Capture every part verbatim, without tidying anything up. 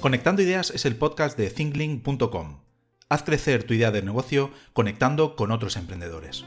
Conectando Ideas es el podcast de thinklink punto com. Haz crecer tu idea de negocio conectando con otros emprendedores.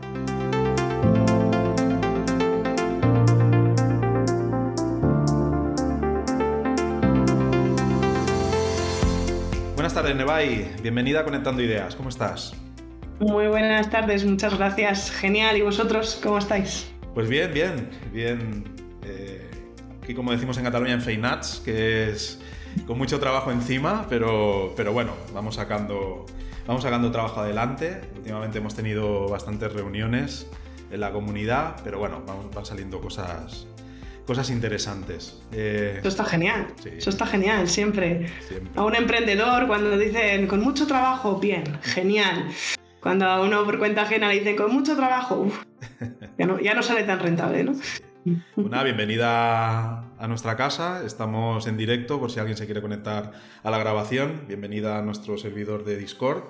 Buenas tardes, Nevai. Bienvenida a Conectando Ideas. ¿Cómo estás? Muy buenas tardes, muchas gracias. Genial. ¿Y vosotros cómo estáis? Pues bien, bien. Bien. Eh, aquí, como decimos en Cataluña, en feinats, que es con mucho trabajo encima, pero, pero bueno, vamos sacando, vamos sacando trabajo adelante. Últimamente hemos tenido bastantes reuniones en la comunidad, pero bueno, van, van saliendo cosas... Cosas interesantes. Eh, Eso está genial, sí. Eso está genial, siempre. Siempre. A un emprendedor, cuando dicen con mucho trabajo, bien, genial. Cuando a uno por cuenta ajena le dicen con mucho trabajo, uf, ya, no, ya no sale tan rentable, ¿no? Una bienvenida a nuestra casa. Estamos en directo por si alguien se quiere conectar a la grabación. Bienvenida a nuestro servidor de Discord.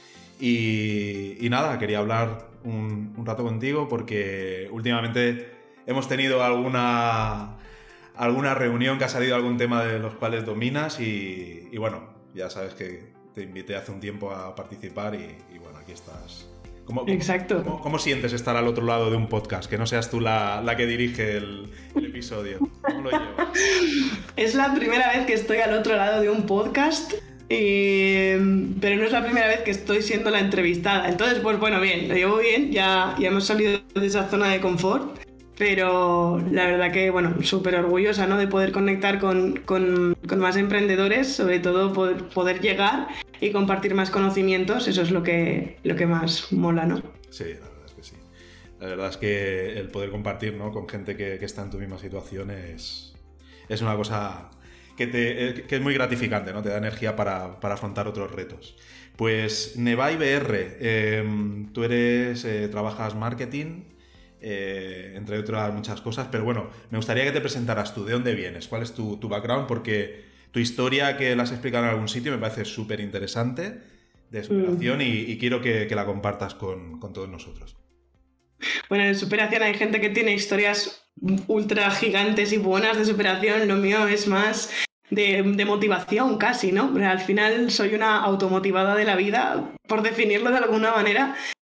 Y, y nada, quería hablar un, un rato contigo porque últimamente hemos tenido alguna, alguna reunión que ha salido algún tema de los cuales dominas y, y bueno, ya sabes que te invité hace un tiempo a participar y, y bueno, aquí estás. ¿Cómo, Exacto. ¿cómo, ¿Cómo sientes estar al otro lado de un podcast? Que no seas tú la, la que dirige el, el episodio. ¿Cómo lo llevas? Es la primera vez que estoy al otro lado de un podcast, eh, pero no es la primera vez que estoy siendo la entrevistada. Entonces, pues bueno, bien, lo llevo bien, ya, ya hemos salido de esa zona de confort. Pero la verdad que, bueno, súper orgullosa, ¿no? De poder conectar con, con, con más emprendedores, sobre todo poder, poder llegar y compartir más conocimientos, eso es lo que, lo que más mola, ¿no? Sí, la verdad es que sí. La verdad es que el poder compartir, ¿no? Con gente que, que está en tu misma situación es, es una cosa que, te, que es muy gratificante, ¿no? Te da energía para, para afrontar otros retos. Pues Nevai B R, eh, tú eres, eh, trabajas marketing... Eh, entre otras muchas cosas, pero bueno, me gustaría que te presentaras tú, ¿de dónde vienes? ¿Cuál es tu, tu background? Porque tu historia, que la has explicado en algún sitio, me parece súper interesante, de superación, mm. y, y quiero que, que la compartas con, con todos nosotros. Bueno, en superación hay gente que tiene historias ultra gigantes y buenas de superación, lo mío es más de, de motivación casi, ¿no? Pero al final soy una automotivada de la vida, por definirlo de alguna manera.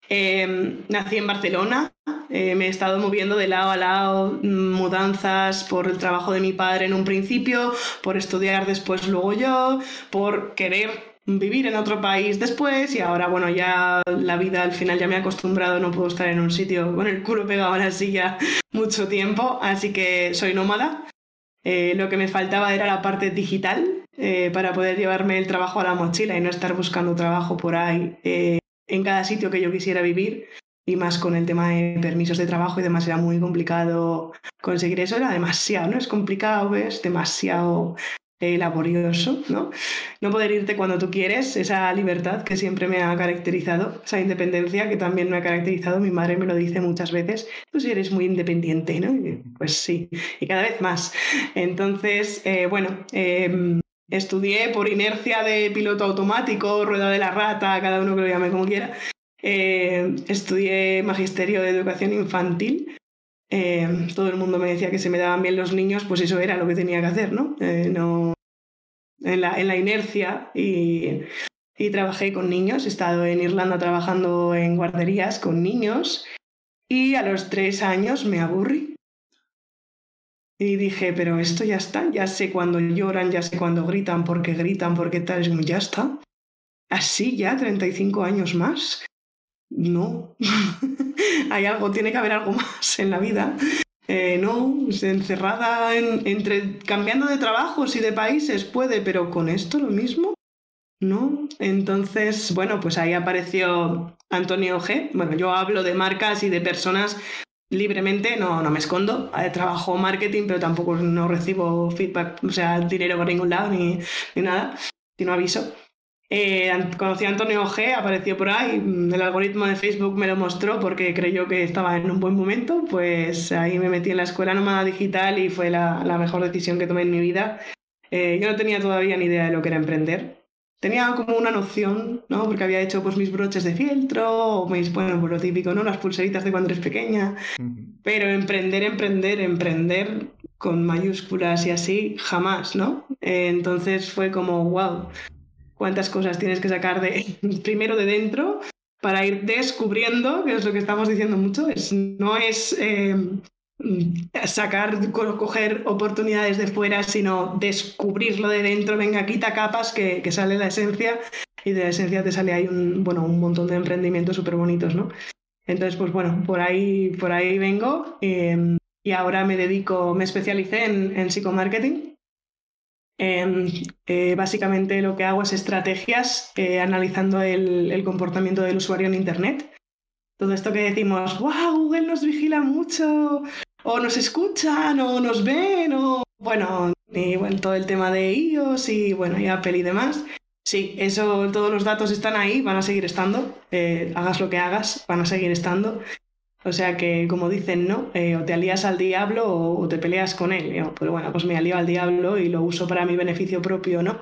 Eh, nací en Barcelona, eh, me he estado moviendo de lado a lado, mudanzas por el trabajo de mi padre en un principio, por estudiar después luego yo, por querer vivir en otro país después y ahora, bueno, ya la vida al final ya me he acostumbrado, no puedo estar en un sitio con el culo pegado a la silla mucho tiempo, así que soy nómada. Eh, lo que me faltaba era la parte digital eh, para poder llevarme el trabajo a la mochila y no estar buscando trabajo por ahí eh, en cada sitio que yo quisiera vivir, y más con el tema de permisos de trabajo y demás era muy complicado conseguir eso, era demasiado, ¿no? Es complicado, es demasiado eh, laborioso, ¿no? No poder irte cuando tú quieres, esa libertad que siempre me ha caracterizado, esa independencia que también me ha caracterizado, mi madre me lo dice muchas veces, tú sí eres muy independiente, ¿no? Y pues sí, y cada vez más. Entonces, eh, bueno... Eh, Estudié por inercia de piloto automático, rueda de la rata, cada uno que lo llame como quiera. Eh, estudié magisterio de educación infantil. Eh, todo el mundo me decía que se me daban bien los niños, pues eso era lo que tenía que hacer, ¿no? Eh, no en, la, en la inercia y, y trabajé con niños. He estado en Irlanda trabajando en guarderías con niños y a los tres años me aburrí. Y dije, pero esto ya está, ya sé cuándo lloran, ya sé cuándo gritan, por qué gritan, por qué tal, ya está. Así ya, treinta y cinco años más. No, hay algo, tiene que haber algo más en la vida. Eh, no, encerrada en, entre cambiando de trabajos y de países puede, pero con esto lo mismo, ¿no? Entonces, bueno, pues ahí apareció Antonio G. Bueno, yo hablo de marcas y de personas libremente, no, no me escondo. Eh, trabajo marketing, pero tampoco no recibo feedback, o sea, dinero por ningún lado ni, ni nada, sino aviso. Eh, conocí a Antonio G, apareció por ahí, el algoritmo de Facebook me lo mostró porque creyó que estaba en un buen momento, pues ahí me metí en la escuela nómada digital y fue la, la mejor decisión que tomé en mi vida. Eh, yo no tenía todavía ni idea de lo que era emprender. Tenía como una noción, ¿no? Porque había hecho pues mis broches de fieltro, o mis, bueno, pues lo típico, ¿no? Las pulseritas de cuando eres pequeña. Uh-huh. Pero emprender, emprender, emprender, con mayúsculas y así, jamás, ¿no? Eh, entonces fue como, wow, cuántas cosas tienes que sacar de primero de dentro para ir descubriendo, que es lo que estamos diciendo mucho, es, no es eh, sacar, coger oportunidades de fuera, sino descubrirlo de dentro, venga, quita capas, que, que sale la esencia, y de la esencia te sale ahí un, bueno, un montón de emprendimientos súper bonitos, ¿no? Entonces, pues bueno, por ahí, por ahí vengo, eh, y ahora me dedico, me especialicé en, en psicomarketing. Eh, eh, básicamente lo que hago es estrategias eh, analizando el, el comportamiento del usuario en Internet. Todo esto que decimos, wow, Google nos vigila mucho, o nos escuchan, o nos ven, o bueno, y bueno, todo el tema de iOS y bueno, y Apple y demás. Sí, eso, todos los datos están ahí, van a seguir estando. Eh, hagas lo que hagas, van a seguir estando. O sea que, como dicen, ¿no? Eh, o te alías al diablo o, o te peleas con él. Yo, pero bueno, pues me alío al diablo y lo uso para mi beneficio propio, ¿no?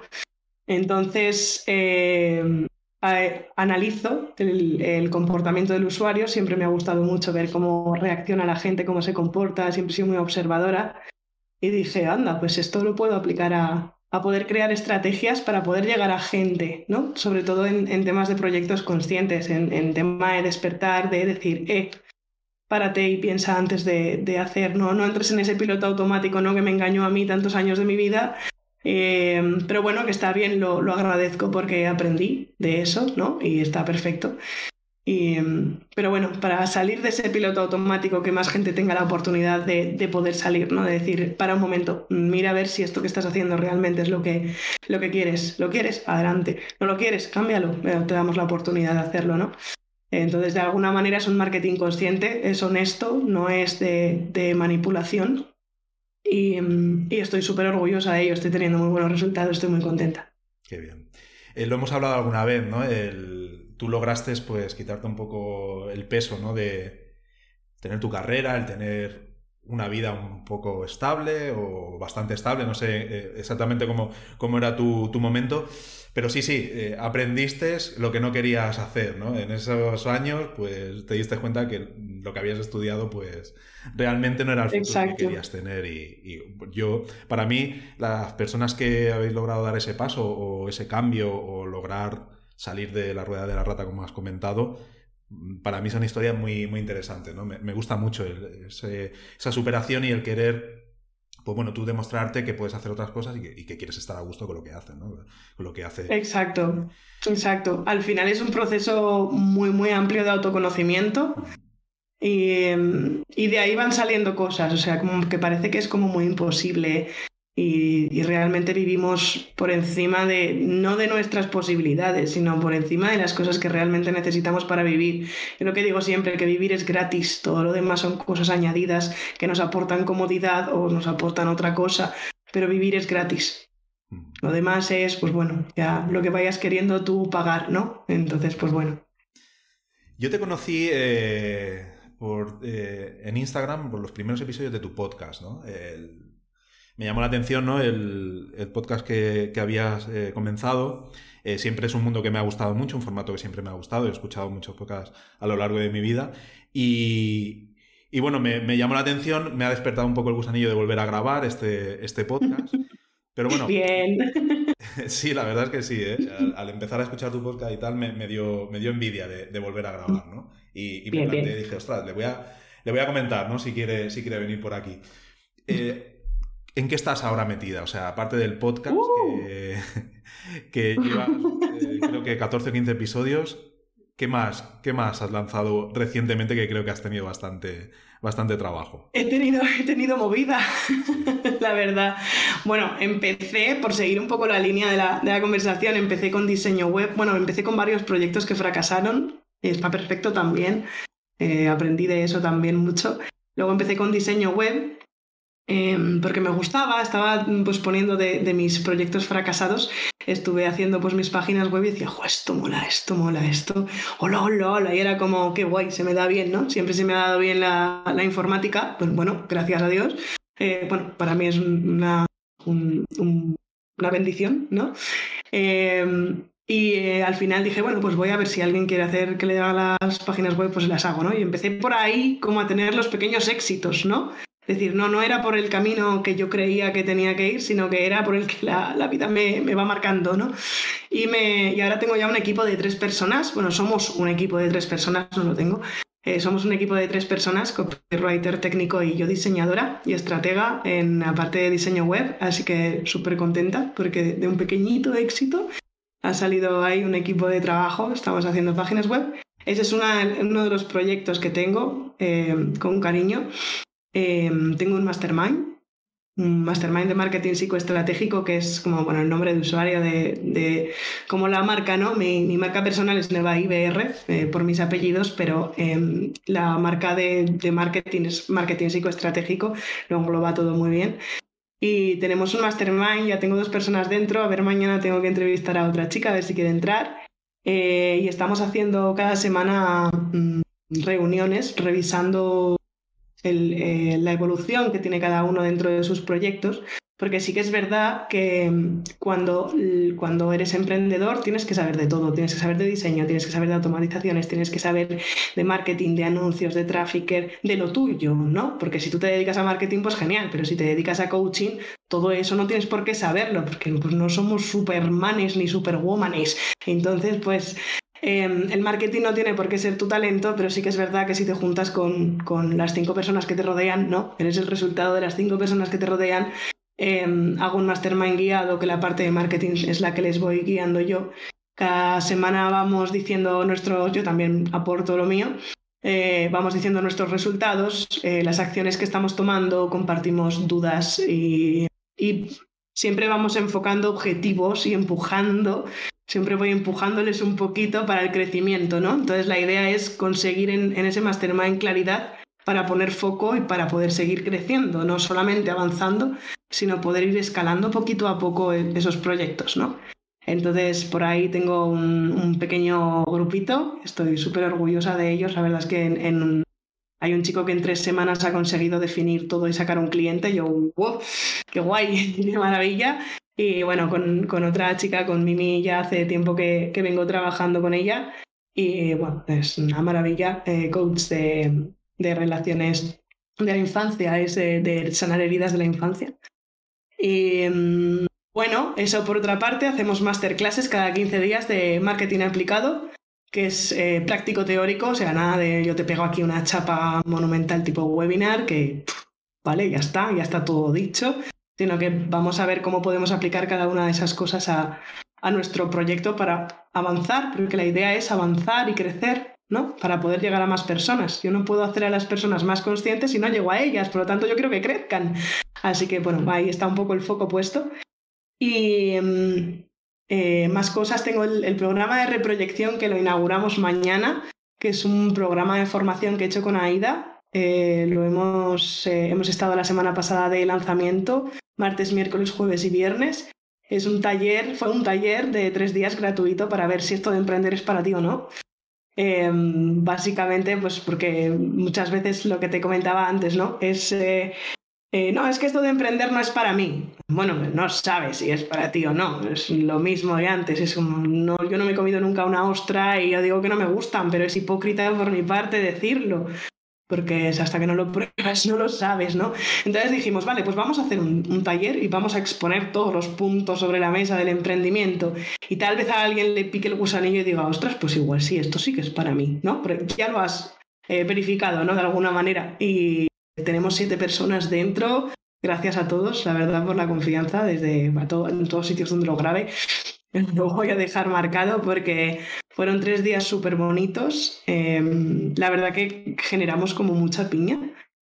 Entonces, eh, eh, analizo el, el comportamiento del usuario. Siempre me ha gustado mucho ver cómo reacciona la gente, cómo se comporta. Siempre he sido muy observadora. Y dije, anda, pues esto lo puedo aplicar a, a poder crear estrategias para poder llegar a gente, ¿no? Sobre todo en, en temas de proyectos conscientes, en, en tema de despertar, de decir, eh, párate y piensa antes de, de hacer, no, no entres en ese piloto automático, ¿no? Que me engañó a mí tantos años de mi vida. Eh, pero bueno, que está bien, lo, lo agradezco porque aprendí de eso, ¿no? Y está perfecto. Y, pero bueno, para salir de ese piloto automático, que más gente tenga la oportunidad de, de poder salir, ¿no? De decir, para un momento, mira a ver si esto que estás haciendo realmente es lo que, lo que quieres. ¿Lo quieres? Adelante. ¿No lo quieres? Cámbialo. Te damos la oportunidad de hacerlo, ¿no? Entonces, de alguna manera es un marketing consciente, es honesto, no es de, de manipulación. Y, y estoy súper orgullosa de ello, estoy teniendo muy buenos resultados, estoy muy contenta. Qué bien. Eh, lo hemos hablado alguna vez, ¿no? El, tú lograste, pues, quitarte un poco el peso, ¿no? De tener tu carrera, el tener una vida un poco estable o bastante estable, no sé eh, exactamente cómo, cómo era tu, tu momento, pero sí, sí, eh, aprendiste lo que no querías hacer, ¿no? En esos años, pues te diste cuenta que lo que habías estudiado, pues realmente no era el futuro Exacto. que querías tener. Y, y yo, para mí, las personas que habéis logrado dar ese paso o ese cambio o lograr salir de la rueda de la rata, como has comentado, para mí son historias muy, muy interesantes, ¿no? Me, me gusta mucho el, ese, esa superación y el querer, pues bueno, tú demostrarte que puedes hacer otras cosas y que, y que quieres estar a gusto con lo que haces, ¿no? Con lo que hace. Exacto, exacto. Al final es un proceso muy, muy amplio de autoconocimiento y, y de ahí van saliendo cosas, o sea, como que parece que es como muy imposible. Y, y realmente vivimos por encima de, no de nuestras posibilidades, sino por encima de las cosas que realmente necesitamos para vivir. Yo lo que digo siempre, que vivir es gratis, todo lo demás son cosas añadidas que nos aportan comodidad o nos aportan otra cosa, pero vivir es gratis. Lo demás es, pues bueno, ya lo que vayas queriendo tú pagar, ¿no? Entonces, pues bueno. Yo te conocí eh, por, eh, en Instagram por los primeros episodios de tu podcast, ¿no? El... Me llamó la atención, ¿no? el, el podcast que, que habías eh, comenzado. Eh, siempre es un mundo que me ha gustado mucho, un formato que siempre me ha gustado. He escuchado muchos podcasts a lo largo de mi vida. Y, y bueno, me, me llamó la atención, me ha despertado un poco el gusanillo de volver a grabar este, este podcast. Pero bueno, bien. Sí, la verdad es que sí, ¿eh? Al, al empezar a escuchar tu podcast y tal, me, me, dio, me dio envidia de, de volver a grabar, ¿no? Y, y me bien, planteé, bien. dije, ostras, le voy a, le voy a comentar, ¿no? Si quiere, si quiere venir por aquí. Eh, ¿En qué estás ahora metida? O sea, aparte del podcast, uh. que, que llevas, eh, creo que catorce o quince episodios, ¿qué más, ¿qué más has lanzado recientemente que creo que has tenido bastante, bastante trabajo? He tenido, he tenido movida, la verdad. Bueno, empecé, por seguir un poco la línea de la, de la conversación, empecé con diseño web. Bueno, empecé con varios proyectos que fracasaron. Está perfecto también. Eh, aprendí de eso también mucho. Luego empecé con diseño web. Eh, porque me gustaba, estaba pues poniendo de, de mis proyectos fracasados, estuve haciendo pues mis páginas web y decía, jo, esto mola, esto mola, esto, hola, hola, hola, y era como, qué guay, se me da bien, ¿no? Siempre se me ha dado bien la, la informática, pues bueno, gracias a Dios, eh, bueno, para mí es una, un, un, una bendición, ¿no? Eh, y eh, al final dije, bueno, pues voy a ver si alguien quiere hacer que le haga las páginas web, pues las hago, ¿no? Y empecé por ahí como a tener los pequeños éxitos, ¿no? Es decir, no, no era por el camino que yo creía que tenía que ir, sino que era por el que la, la vida me, me va marcando, ¿no? Y, me, y ahora tengo ya un equipo de tres personas. Bueno, somos un equipo de tres personas, no lo tengo. Eh, somos un equipo de tres personas, copywriter, técnico y yo diseñadora y estratega en la parte de diseño web. Así que súper contenta porque de un pequeñito éxito ha salido ahí un equipo de trabajo. Estamos haciendo páginas web. Ese es una, uno de los proyectos que tengo eh, con cariño. Eh, tengo un mastermind, un mastermind de marketing psicoestratégico, que es como, bueno, el nombre de usuario de, de como la marca, ¿no? Mi, mi marca personal es Neva I B R, eh, por mis apellidos, pero eh, la marca de, de marketing es marketing psicoestratégico, lo engloba todo muy bien. Y tenemos un mastermind, ya tengo dos personas dentro, a ver, mañana tengo que entrevistar a otra chica, a ver si quiere entrar. Eh, y estamos haciendo cada semana mm, reuniones, revisando El, eh, la evolución que tiene cada uno dentro de sus proyectos, porque sí que es verdad que cuando, cuando eres emprendedor tienes que saber de todo, tienes que saber de diseño, tienes que saber de automatizaciones, tienes que saber de marketing, de anuncios, de trafficker, de lo tuyo, ¿no? Porque si tú te dedicas a marketing, pues genial, pero si te dedicas a coaching, todo eso no tienes por qué saberlo, porque pues, no somos supermanes ni superwomanes. Entonces, pues Eh, el marketing no tiene por qué ser tu talento, pero sí que es verdad que si te juntas con, con las cinco personas que te rodean, ¿no? Eres el resultado de las cinco personas que te rodean. Eh, hago un mastermind guiado, que la parte de marketing es la que les voy guiando yo. Cada semana vamos diciendo nuestros, yo también aporto lo mío, eh, vamos diciendo nuestros resultados, eh, las acciones que estamos tomando, compartimos dudas y, y siempre vamos enfocando objetivos y empujando. Siempre voy empujándoles un poquito para el crecimiento, ¿no? Entonces la idea es conseguir en, en ese mastermind claridad para poner foco y para poder seguir creciendo, no solamente avanzando, sino poder ir escalando poquito a poco esos proyectos, ¿no? Entonces por ahí tengo un, un pequeño grupito, estoy súper orgullosa de ellos, la verdad es que en, en, hay un chico que en tres semanas ha conseguido definir todo y sacar un cliente, yo, wow, qué guay, qué maravilla. Y bueno, con, con otra chica, con Mimi, ya hace tiempo que, que vengo trabajando con ella. Y bueno, es una maravilla, eh, coach de, de relaciones de la infancia, es de, de sanar heridas de la infancia. Y um, bueno, eso por otra parte, hacemos masterclasses cada quince días de marketing aplicado, que es eh, práctico teórico, o sea, nada de yo te pego aquí una chapa monumental tipo webinar, que pff, vale, ya está, ya está todo dicho, sino que vamos a ver cómo podemos aplicar cada una de esas cosas a, a nuestro proyecto para avanzar, porque la idea es avanzar y crecer, ¿no? Para poder llegar a más personas. Yo no puedo hacer a las personas más conscientes si no llego a ellas, por lo tanto yo quiero que crezcan. Así que, bueno, ahí está un poco el foco puesto. Y eh, más cosas, tengo el, el programa de reproyección que lo inauguramos mañana, que es un programa de formación que he hecho con AIDA. Eh, lo hemos, eh, hemos estado la semana pasada de lanzamiento, martes, miércoles, jueves y viernes. Es un taller, fue un taller de tres días gratuito para ver si esto de emprender es para ti o no. Eh, básicamente, pues porque muchas veces lo que te comentaba antes, ¿no? Es, eh, eh, no, es que esto de emprender no es para mí. Bueno, no sabes si es para ti o no. Es lo mismo de antes. Es como, no, yo no me he comido nunca una ostra y yo digo que no me gustan, pero es hipócrita por mi parte decirlo. Porque es hasta que no lo pruebas no lo sabes, ¿no? Entonces dijimos, vale, pues vamos a hacer un, un taller y vamos a exponer todos los puntos sobre la mesa del emprendimiento y tal vez a alguien le pique el gusanillo y diga, ostras, pues igual sí, esto sí que es para mí, ¿no? Porque ya lo has eh, verificado, ¿no? De alguna manera. Y tenemos siete personas dentro, gracias a todos, la verdad, por la confianza, desde a todo, en todos sitios donde lo grabe. Lo voy a dejar marcado porque fueron tres días súper bonitos. Eh, la verdad que generamos como mucha piña.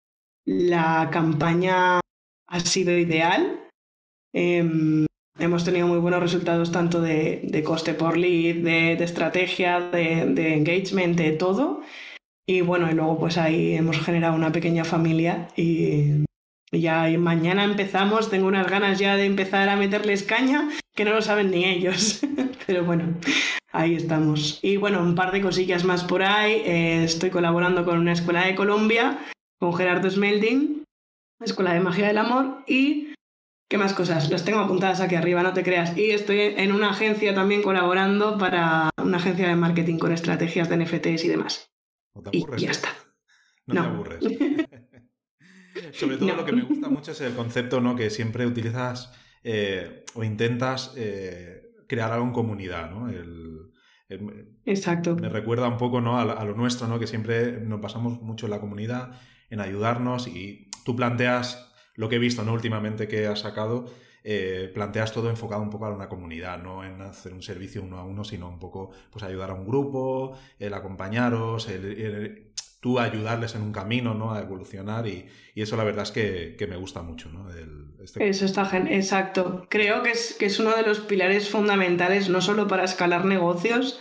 La campaña ha sido ideal. Eh, hemos tenido muy buenos resultados tanto de, de coste por lead, de, de estrategia, de, de engagement, de todo. Y bueno, y luego pues ahí hemos generado una pequeña familia y... ya mañana empezamos, tengo unas ganas ya de empezar a meterles caña que no lo saben ni ellos, pero bueno, ahí estamos. Y bueno, un par de cosillas más por ahí, eh, estoy colaborando con una escuela de Colombia, con Gerardo Smelding, Escuela de Magia del Amor, y ¿qué más cosas? Las tengo apuntadas aquí arriba, no te creas. Y estoy en una agencia también colaborando para una agencia de marketing con estrategias de N F Ts y demás. No te aburres, y ya ¿eh? está. No, no te aburres. Sobre todo No. lo que me gusta mucho es el concepto, ¿no? Que siempre utilizas eh, o intentas eh, crear algo en comunidad, ¿no? El, el- Exacto. me recuerda un poco, ¿no? a, a lo nuestro, ¿no? Que siempre nos basamos mucho en la comunidad, en ayudarnos, y tú planteas lo que he visto, ¿no? Últimamente que has sacado, eh, planteas todo enfocado un poco a una comunidad, no en hacer un servicio uno a uno, sino un poco pues ayudar a un grupo, el acompañaros, el, el- tú ayudarles en un camino, ¿no? A evolucionar, y, y eso la verdad es que, que me gusta mucho, ¿no? El- este... Eso está genial, exacto. Creo que es, que es uno de los pilares fundamentales, no solo para escalar negocios,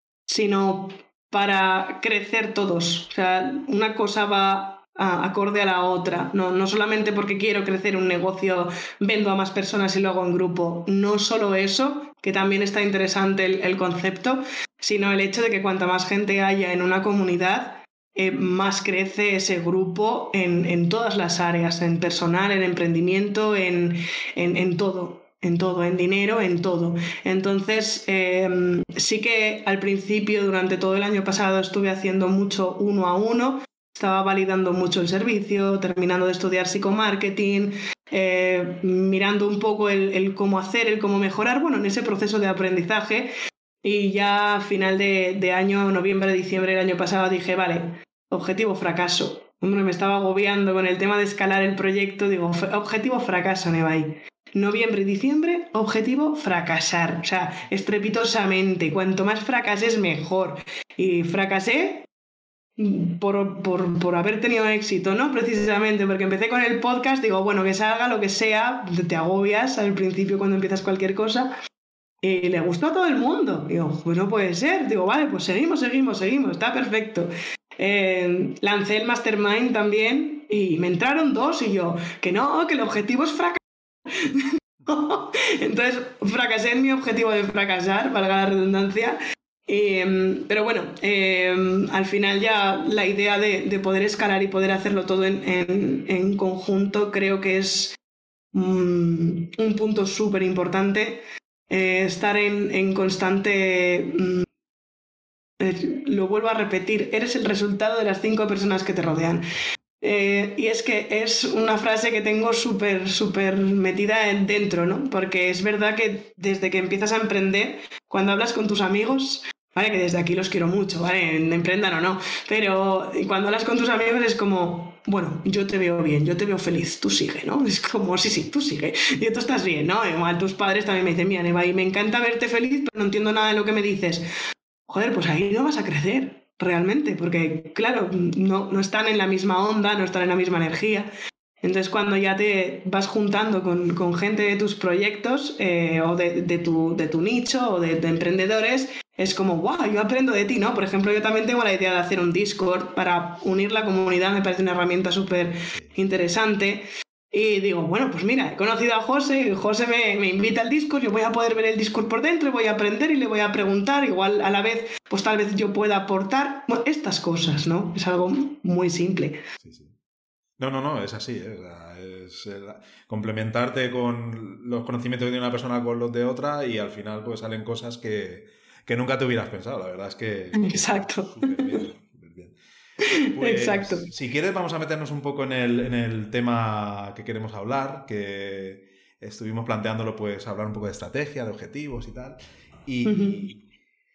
sino para crecer todos. O sea, una cosa va a- acorde a la otra. No, no solamente porque quiero crecer un negocio, vendo a más personas y lo hago en grupo. No solo eso, que también está interesante el, el concepto, sino el hecho de que cuanta más gente haya en una comunidad, eh, más crece ese grupo en, en todas las áreas, en personal, en emprendimiento, en, en, en todo. En todo, en dinero, en todo. Entonces, eh, sí que al principio, durante todo el año pasado, estuve haciendo mucho uno a uno, estaba validando mucho el servicio, terminando de estudiar psicomarketing, eh, mirando un poco el, el cómo hacer, el cómo mejorar, bueno, en ese proceso de aprendizaje. Y ya a final de, de año, noviembre, diciembre del año pasado, dije, vale, objetivo fracaso. Hombre, me estaba agobiando con el tema de escalar el proyecto, digo, objetivo fracaso, Nevai. Noviembre y diciembre, objetivo fracasar, o sea, estrepitosamente, cuanto más fracases mejor. Y fracasé por, por, por haber tenido éxito, ¿no? Precisamente porque empecé con el podcast, digo, bueno, que salga lo que sea, te agobias al principio cuando empiezas cualquier cosa, y le gustó a todo el mundo. Digo, pues no puede ser, digo, vale, pues seguimos, seguimos, seguimos, está perfecto. Eh, lancé el Mastermind también y me entraron dos y yo, que no, que el objetivo es fracasar. Entonces fracasé en mi objetivo de fracasar, valga la redundancia. Eh, pero bueno, eh, al final ya la idea de, de poder escalar y poder hacerlo todo en, en, en conjunto creo que es um, un punto súper importante. Eh, estar en, en constante... Um, eh, lo vuelvo a repetir, eres el resultado de las cinco personas que te rodean. Eh, y es que es una frase que tengo súper, súper metida dentro, ¿no? Porque es verdad que desde que empiezas a emprender, cuando hablas con tus amigos, vale, que desde aquí los quiero mucho, ¿vale? Emprendan o no, pero cuando hablas con tus amigos es como, bueno, yo te veo bien, yo te veo feliz, tú sigue, ¿no? Es como, sí, sí, tú sigue, y tú estás bien, ¿no? Igual tus padres también me dicen, mira, Neva, y me encanta verte feliz, pero no entiendo nada de lo que me dices. Joder, pues ahí no vas a crecer, realmente, porque, claro, no, no están en la misma onda, no están en la misma energía. Entonces, cuando ya te vas juntando con, con gente de tus proyectos eh, o de, de, tu, de tu nicho o de, de emprendedores, es como, guau, yo aprendo de ti, ¿no? Por ejemplo, yo también tengo la idea de hacer un Discord para unir la comunidad, me parece una herramienta súper interesante. Y digo, bueno, pues mira, he conocido a José, José me, me invita al Discord, yo voy a poder ver el Discord por dentro, voy a aprender y le voy a preguntar, igual a la vez, pues tal vez yo pueda aportar, bueno, estas cosas, ¿no? Es algo muy simple. Sí, sí. No, no, no, es así, ¿eh? Es, es complementarte con los conocimientos de una persona con los de otra, y al final pues salen cosas que, que nunca te hubieras pensado, la verdad es que... Exacto. Súper bien, súper bien. Exacto. Pues si quieres vamos a meternos un poco en el, en el tema que queremos hablar, que estuvimos planteándolo, pues hablar un poco de estrategia, de objetivos y tal. Y, Uh-huh.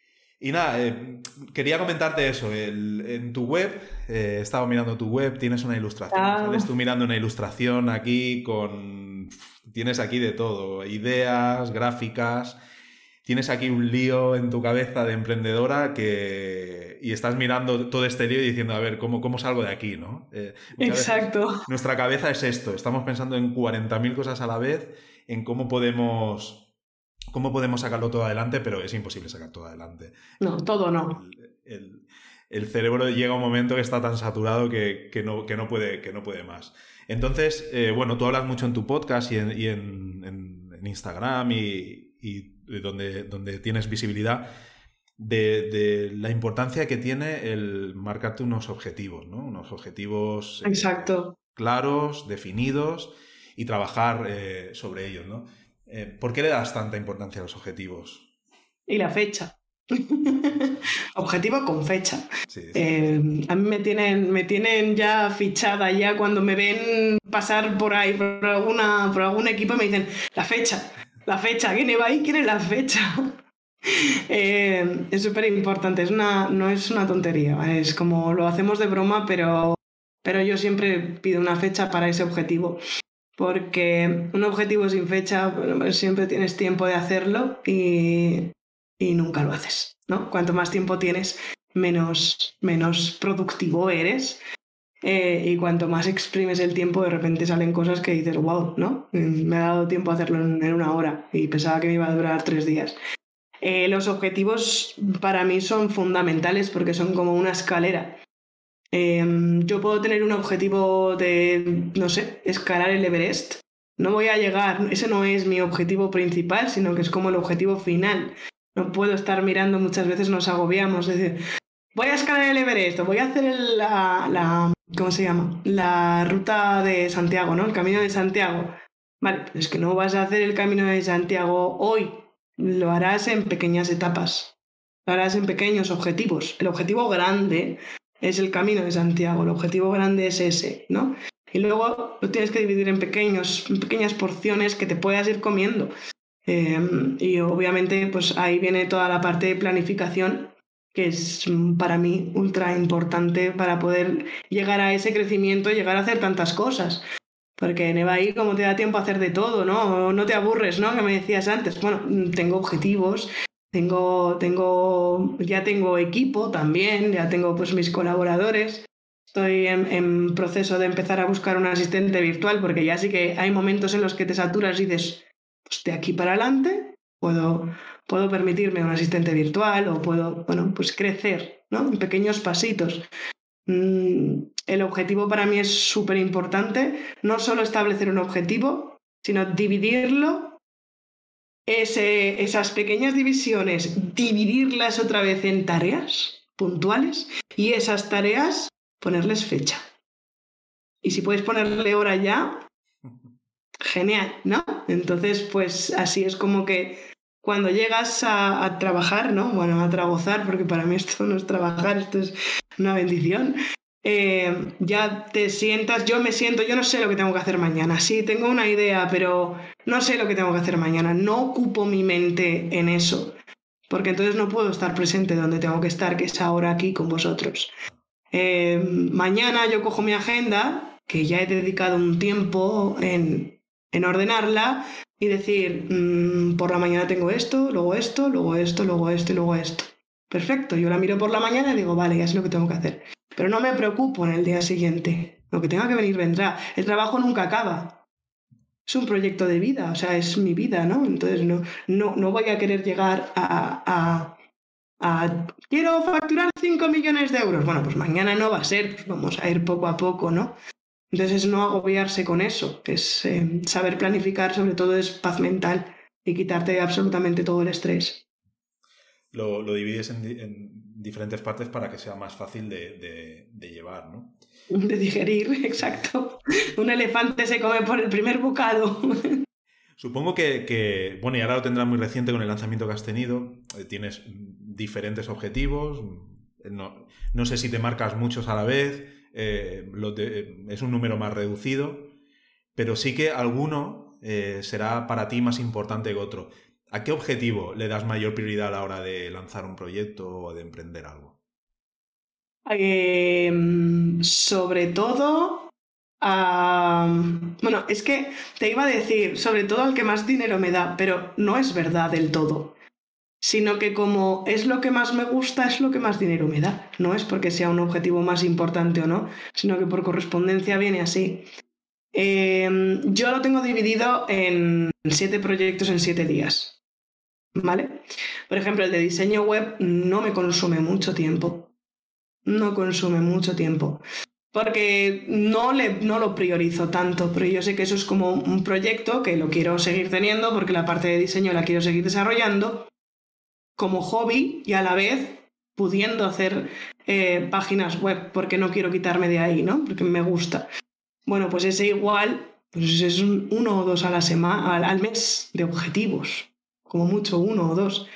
y nada, eh, quería comentarte eso. El, en tu web, eh, he estado mirando tu web, tienes una ilustración. Ah. Sales tú mirando una ilustración aquí con... Tienes aquí de todo, ideas, gráficas. Tienes aquí un lío en tu cabeza de emprendedora que... y estás mirando todo este lío y diciendo, a ver, ¿cómo, cómo salgo de aquí, ¿no? Eh, Exacto. Nuestra cabeza es esto, estamos pensando en cuarenta mil cosas a la vez, en cómo podemos, cómo podemos sacarlo todo adelante, pero es imposible sacar todo adelante. No, todo no. El, el, el cerebro llega a un momento que está tan saturado que, que, no, que, no, puede, que no puede más. Entonces, eh, bueno, tú hablas mucho en tu podcast y en, y en, en, en Instagram y, y donde, donde tienes visibilidad de, de la importancia que tiene el marcarte unos objetivos, ¿no? Unos objetivos eh, Exacto. claros, definidos, y trabajar eh, sobre ellos, ¿no? Eh, ¿Por qué le das tanta importancia a los objetivos? Y la fecha. Objetivo con fecha. Sí, sí. Eh, a mí me tienen, me tienen ya fichada ya cuando me ven pasar por ahí por, alguna, por algún equipo y me dicen la fecha, la fecha, ¿quién va ahí? ¿Quién es la fecha? eh, es súper importante, es una, no es una tontería, es como lo hacemos de broma, pero, pero yo siempre pido una fecha para ese objetivo. Porque un objetivo sin fecha, siempre tienes tiempo de hacerlo y, y nunca lo haces, ¿no? Cuanto más tiempo tienes, menos, menos productivo eres. Eh, y cuanto más exprimes el tiempo, de repente salen cosas que dices, wow, ¿no? Me ha dado tiempo a hacerlo en, en una hora y pensaba que me iba a durar tres días. Eh, los objetivos para mí son fundamentales porque son como una escalera. Eh, yo puedo tener un objetivo de, no sé, escalar el Everest. No voy a llegar, ese no es mi objetivo principal, sino que es como el objetivo final. No puedo estar mirando, muchas veces nos agobiamos, es decir, voy a escalar el Everest, o voy a hacer el, la, la, ¿cómo se llama? La ruta de Santiago, ¿no? El Camino de Santiago. Vale, pero es que no vas a hacer el Camino de Santiago hoy, lo harás en pequeñas etapas, lo harás en pequeños objetivos. El objetivo grande es el Camino de Santiago, el objetivo grande es ese, ¿no? Y luego lo tienes que dividir en, pequeños, en pequeñas porciones que te puedas ir comiendo. Eh, y obviamente pues ahí viene toda la parte de planificación, que es para mí ultra importante para poder llegar a ese crecimiento y llegar a hacer tantas cosas. Porque en Evaí como te da tiempo a hacer de todo, ¿no? No te aburres, ¿no? Que me decías antes. Bueno, tengo objetivos, tengo, tengo, ya tengo equipo también, ya tengo pues mis colaboradores. Estoy en, en proceso de empezar a buscar un asistente virtual porque ya sí que hay momentos en los que te saturas y dices, pues de aquí para adelante puedo, puedo permitirme un asistente virtual o puedo, bueno, pues crecer, ¿no? En pequeños pasitos. El objetivo para mí es súper importante, no solo establecer un objetivo, sino dividirlo, ese, esas pequeñas divisiones, dividirlas otra vez en tareas puntuales y esas tareas ponerles fecha. Y si puedes ponerle hora ya, genial, ¿no? Entonces, pues así es como que cuando llegas a, a trabajar, ¿no? Bueno, a trabajar, porque para mí esto no es trabajar, esto es una bendición. Eh, ya te sientas, yo me siento, yo no sé lo que tengo que hacer mañana. Sí, tengo una idea, pero no sé lo que tengo que hacer mañana. No ocupo mi mente en eso, porque entonces no puedo estar presente donde tengo que estar, que es ahora aquí con vosotros. Eh, mañana yo cojo mi agenda, que ya he dedicado un tiempo en, en ordenarla, y decir, mmm, por la mañana tengo esto, luego esto, luego esto, luego esto y luego esto. Perfecto, yo la miro por la mañana y digo, vale, ya sé lo que tengo que hacer. Pero no me preocupo en el día siguiente. Lo que tenga que venir vendrá. El trabajo nunca acaba. Es un proyecto de vida, o sea, es mi vida, ¿no? Entonces no, no, no voy a querer llegar a, a, a... Quiero facturar cinco millones de euros. Bueno, pues mañana no va a ser, pues vamos a ir poco a poco, ¿no? Entonces no agobiarse con eso, es eh, saber planificar, sobre todo es paz mental y quitarte absolutamente todo el estrés. Lo, lo divides en, en diferentes partes para que sea más fácil de, de, de llevar, ¿no? De digerir, exacto. Un elefante se come por el primer bocado. Supongo que, que, bueno, y ahora lo tendrás muy reciente con el lanzamiento que has tenido, eh, tienes diferentes objetivos, no, no sé si te marcas muchos a la vez, eh, lo de, es un número más reducido, pero sí que alguno eh, será para ti más importante que otro. ¿A qué objetivo le das mayor prioridad a la hora de lanzar un proyecto o de emprender algo? Eh, sobre todo... Uh, bueno, es que te iba a decir, sobre todo al que más dinero me da, pero no es verdad del todo. Sino que como es lo que más me gusta, es lo que más dinero me da. No es porque sea un objetivo más importante o no, sino que por correspondencia viene así. Eh, yo lo tengo dividido en siete proyectos en siete días. ¿Vale? Por ejemplo, el de diseño web no me consume mucho tiempo. No consume mucho tiempo. Porque no, le, no lo priorizo tanto, pero yo sé que eso es como un proyecto que lo quiero seguir teniendo porque la parte de diseño la quiero seguir desarrollando como hobby y a la vez pudiendo hacer eh, páginas web porque no quiero quitarme de ahí, ¿no? Porque me gusta. Bueno, pues ese igual pues es un, uno o dos a la semana, al, al mes de objetivos, como mucho uno o dos.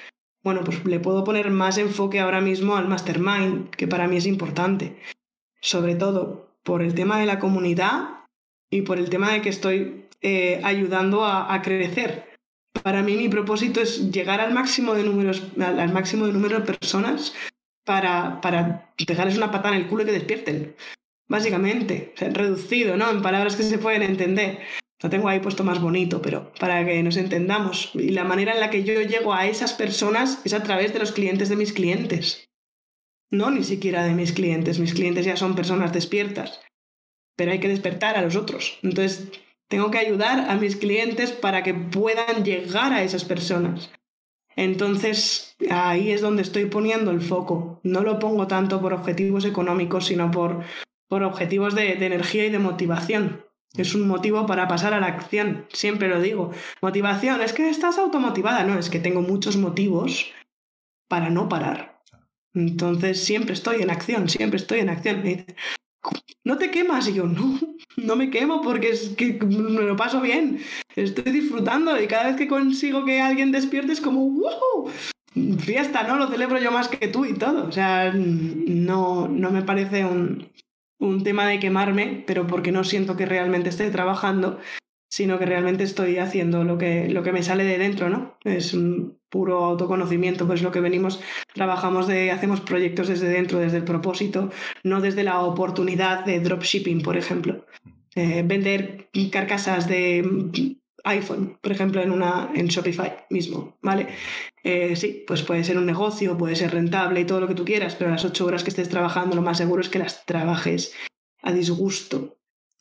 bueno, pues le puedo poner más enfoque ahora mismo al mastermind, que para mí es importante, sobre todo por el tema de la comunidad y por el tema de que estoy eh, ayudando a, a crecer. Para mí mi propósito es llegar al máximo de números, al, al máximo de número de personas para, para pegarles una patada en el culo y que despierten, básicamente. O sea, reducido, ¿no? En palabras que se pueden entender. Lo tengo ahí puesto más bonito, pero para que nos entendamos. Y la manera en la que yo llego a esas personas es a través de los clientes de mis clientes. No ni siquiera de mis clientes. Mis clientes ya son personas despiertas. Pero hay que despertar a los otros. Entonces, tengo que ayudar a mis clientes para que puedan llegar a esas personas. Entonces, ahí es donde estoy poniendo el foco. No lo pongo tanto por objetivos económicos, sino por, por objetivos de, de energía y de motivación. Es un motivo para pasar a la acción. Siempre lo digo. Motivación, es que estás automotivada. No, es que tengo muchos motivos para no parar. Entonces, siempre estoy en acción, siempre estoy en acción. Me dicen, ¿no te quemas? Y yo, no, no me quemo porque es que me lo paso bien, estoy disfrutando y cada vez que consigo que alguien despierte es como ¡wow! Fiesta, ¿no? Lo celebro yo más que tú y todo. O sea, no, no me parece un, un tema de quemarme, pero porque no siento que realmente esté trabajando, sino que realmente estoy haciendo lo que, lo que me sale de dentro, ¿no? Es un puro autoconocimiento, pues lo que venimos, trabajamos de, hacemos proyectos desde dentro, desde el propósito, no desde la oportunidad de dropshipping, por ejemplo. Eh, vender carcasas de iPhone, por ejemplo, en, una, en Shopify mismo, ¿vale? Eh, sí, pues puede ser un negocio, puede ser rentable y todo lo que tú quieras, pero las ocho horas que estés trabajando, lo más seguro es que las trabajes a disgusto.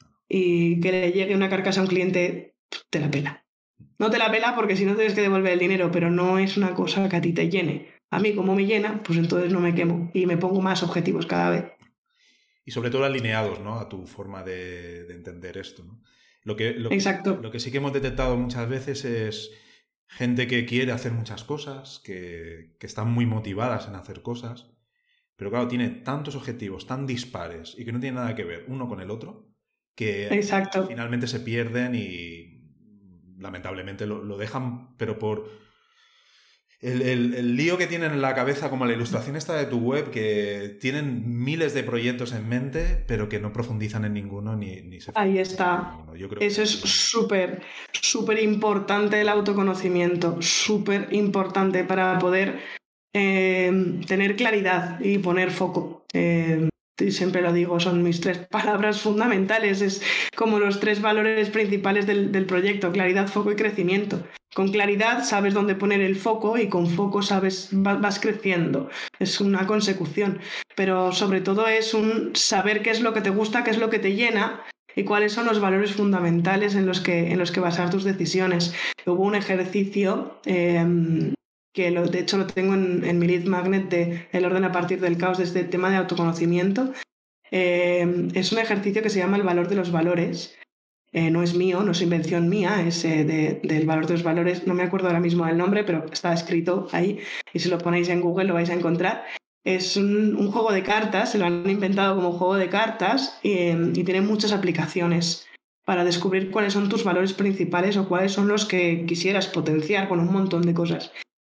Y que le llegue una carcasa a un cliente, te la pela. No te la pela porque si no tienes que devolver el dinero, pero no es una cosa que a ti te llene. A mí, como me llena, pues entonces no me quemo y me pongo más objetivos cada vez. Y sobre todo alineados, ¿no?, a tu forma de, de entender esto, ¿no? Lo que, lo, Exacto. Lo que sí que hemos detectado muchas veces es gente que quiere hacer muchas cosas, que, que están muy motivadas en hacer cosas, pero claro, tiene tantos objetivos tan dispares y que no tienen nada que ver uno con el otro, que Exacto. finalmente se pierden y lamentablemente lo, lo dejan, pero por el, el, el lío que tienen en la cabeza, como la ilustración esta de tu web, que tienen miles de proyectos en mente, pero que no profundizan en ninguno ni, ni se... Ahí está. Yo creo Eso que... es súper, súper importante el autoconocimiento, súper importante para poder eh, tener claridad y poner foco. Eh, siempre lo digo, son mis tres palabras fundamentales, es como los tres valores principales del, del proyecto: claridad, foco y crecimiento. Con claridad sabes dónde poner el foco y con foco sabes vas creciendo. Es una consecución, pero sobre todo es un saber qué es lo que te gusta, qué es lo que te llena y cuáles son los valores fundamentales en los que, en los que basar tus decisiones. Hubo un ejercicio eh, que lo, de hecho lo tengo en, en mi lead magnet de El orden a partir del caos, desde el tema de autoconocimiento. Eh, es un ejercicio que se llama el valor de los valores. Eh, no es mío, no es invención mía, es eh, de, del valor de los valores. No me acuerdo ahora mismo del nombre, pero está escrito ahí y si lo ponéis en Google lo vais a encontrar. Es un, un juego de cartas, se lo han inventado como juego de cartas y, eh, y tiene muchas aplicaciones para descubrir cuáles son tus valores principales o cuáles son los que quisieras potenciar con un montón de cosas.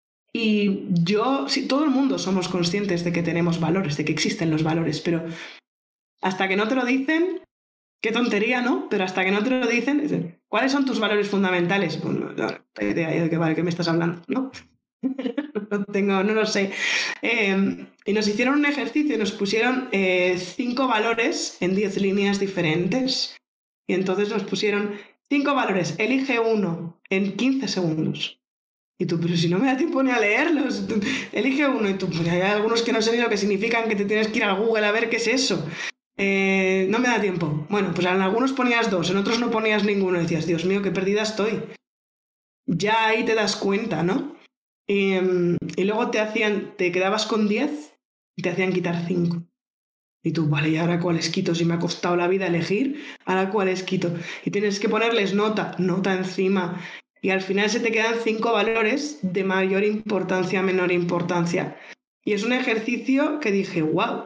Y yo, sí, todo el mundo somos conscientes de que tenemos valores, de que existen los valores, pero hasta que no te lo dicen, qué tontería, ¿no? Pero hasta que no te lo dicen, ¿cuáles son tus valores fundamentales? Bueno, no tengo idea de qué, vale, qué me estás hablando, ¿no? no tengo, no lo sé. Eh, y nos hicieron un ejercicio y nos pusieron eh, cinco valores en diez líneas diferentes. Y entonces nos pusieron cinco valores, elige uno en quince segundos. Y tú, pero si no me da tiempo ni a leerlos, tú, elige uno. Y tú, pues hay algunos que no sé ni lo que significan, que te tienes que ir a Google a ver qué es eso. Eh, no me da tiempo. Bueno, pues en algunos ponías dos, en otros no ponías ninguno. Y decías, Dios mío, qué perdida estoy. Ya ahí te das cuenta, ¿no? Y, y luego te hacían, te quedabas con diez y te hacían quitar cinco. Y tú, vale, ¿y ahora cuáles quito? Si me ha costado la vida elegir, ¿ahora cuáles quito? Y tienes que ponerles nota, nota encima. Y al final se te quedan cinco valores de mayor importancia a menor importancia. Y es un ejercicio que dije, wow,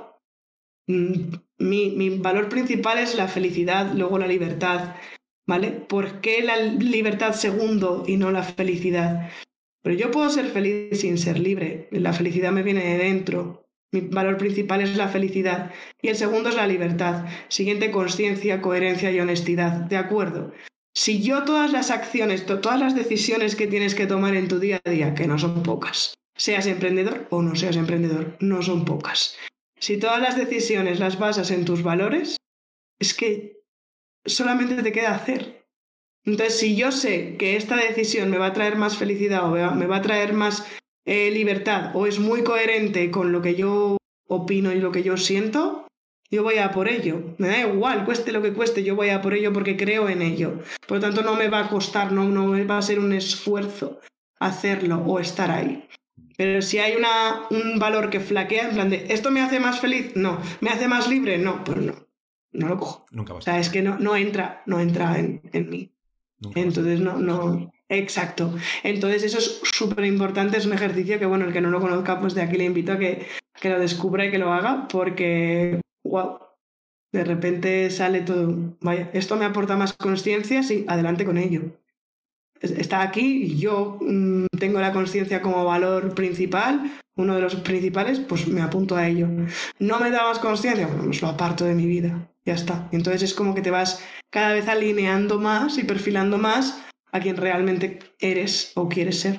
mi, mi valor principal es la felicidad, luego la libertad, ¿vale? ¿Por qué la libertad segundo y no la felicidad? Pero yo puedo ser feliz sin ser libre. La felicidad me viene de dentro. Mi valor principal es la felicidad. Y el segundo es la libertad. Siguiente, conciencia, coherencia y honestidad. ¿De acuerdo? Si yo todas las acciones, to- todas las decisiones que tienes que tomar en tu día a día, que no son pocas, seas emprendedor o no seas emprendedor, no son pocas. Si todas las decisiones las basas en tus valores, es que solamente te queda hacer. Entonces, si yo sé que esta decisión me va a traer más felicidad o me va, me va a traer más eh, libertad o es muy coherente con lo que yo opino y lo que yo siento, yo voy a por ello. Me da igual, cueste lo que cueste, yo voy a por ello porque creo en ello. Por lo tanto, no me va a costar, no, no me va a ser un esfuerzo hacerlo o estar ahí. Pero si hay una, un valor que flaquea, en plan de, ¿esto me hace más feliz? No. ¿Me hace más libre? No, pues no. No lo cojo. Nunca va a O sea, es que no, no entra, no entra en, en mí. Nunca va a Entonces, no, no. Exacto. Entonces, eso es súper importante. Es un ejercicio que, bueno, el que no lo conozca, pues de aquí le invito a que, que lo descubra y que lo haga, porque, wow, de repente sale todo. Vaya, esto me aporta más conciencia, sí, adelante con ello. Está aquí y yo mmm, tengo la conciencia como valor principal, uno de los principales, pues me apunto a ello. ¿No me da más conciencia? Bueno, pues lo aparto de mi vida. Ya está. Y entonces es como que te vas cada vez alineando más y perfilando más a quien realmente eres o quieres ser.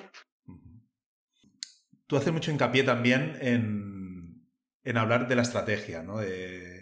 Tú haces mucho hincapié también en, en hablar de la estrategia, ¿no? De...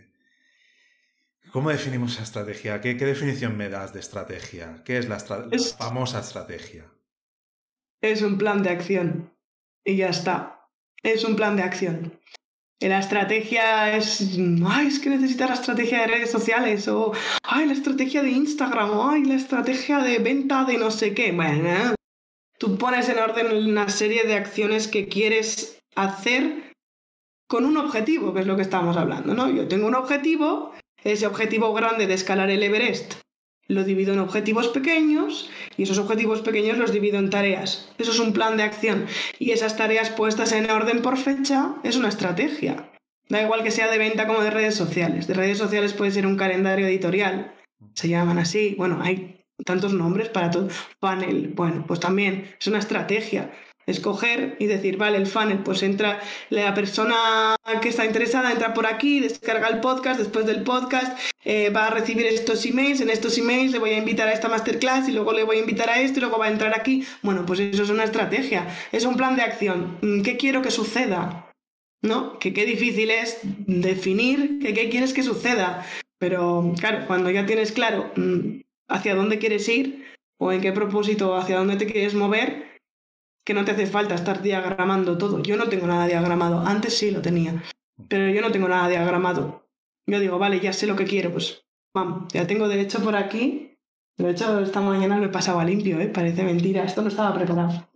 ¿Cómo definimos esa estrategia? ¿Qué, qué definición me das de estrategia? ¿Qué es la, estra... Es, la famosa estrategia? Es un plan de acción. Y ya está. Es un plan de acción. La estrategia es, ay, es que necesitas la estrategia de redes sociales, o ay, la estrategia de Instagram, o ay, la estrategia de venta de no sé qué. Bueno, tú pones en orden una serie de acciones que quieres hacer con un objetivo, que es lo que estamos hablando, ¿no? Yo tengo un objetivo, ese objetivo grande de escalar el Everest lo divido en objetivos pequeños y esos objetivos pequeños los divido en tareas. Eso es un plan de acción. Y esas tareas puestas en orden por fecha es una estrategia. Da igual que sea de venta como de redes sociales. De redes sociales puede ser un calendario editorial. Se llaman así. Bueno, hay tantos nombres para todo. Funnel. Bueno, pues también es una estrategia. Escoger y decir, vale, el funnel, pues entra la persona que está interesada, entra por aquí, descarga el podcast, después del podcast eh, va a recibir estos emails, en estos emails le voy a invitar a esta masterclass y luego le voy a invitar a esto y luego va a entrar aquí. Bueno, pues eso es una estrategia, es un plan de acción. ¿Qué quiero que suceda? ¿No? Que qué difícil es definir que qué quieres que suceda. Pero claro, cuando ya tienes claro hacia dónde quieres ir o en qué propósito, hacia dónde te quieres mover, que no te hace falta estar diagramando todo. Yo no tengo nada diagramado. Antes sí lo tenía, pero yo no tengo nada diagramado. Yo digo, vale, ya sé lo que quiero, pues vamos, ya tengo de hecho por aquí. De hecho, esta mañana lo he pasado a limpio, ¿eh? Parece mentira, esto no estaba preparado.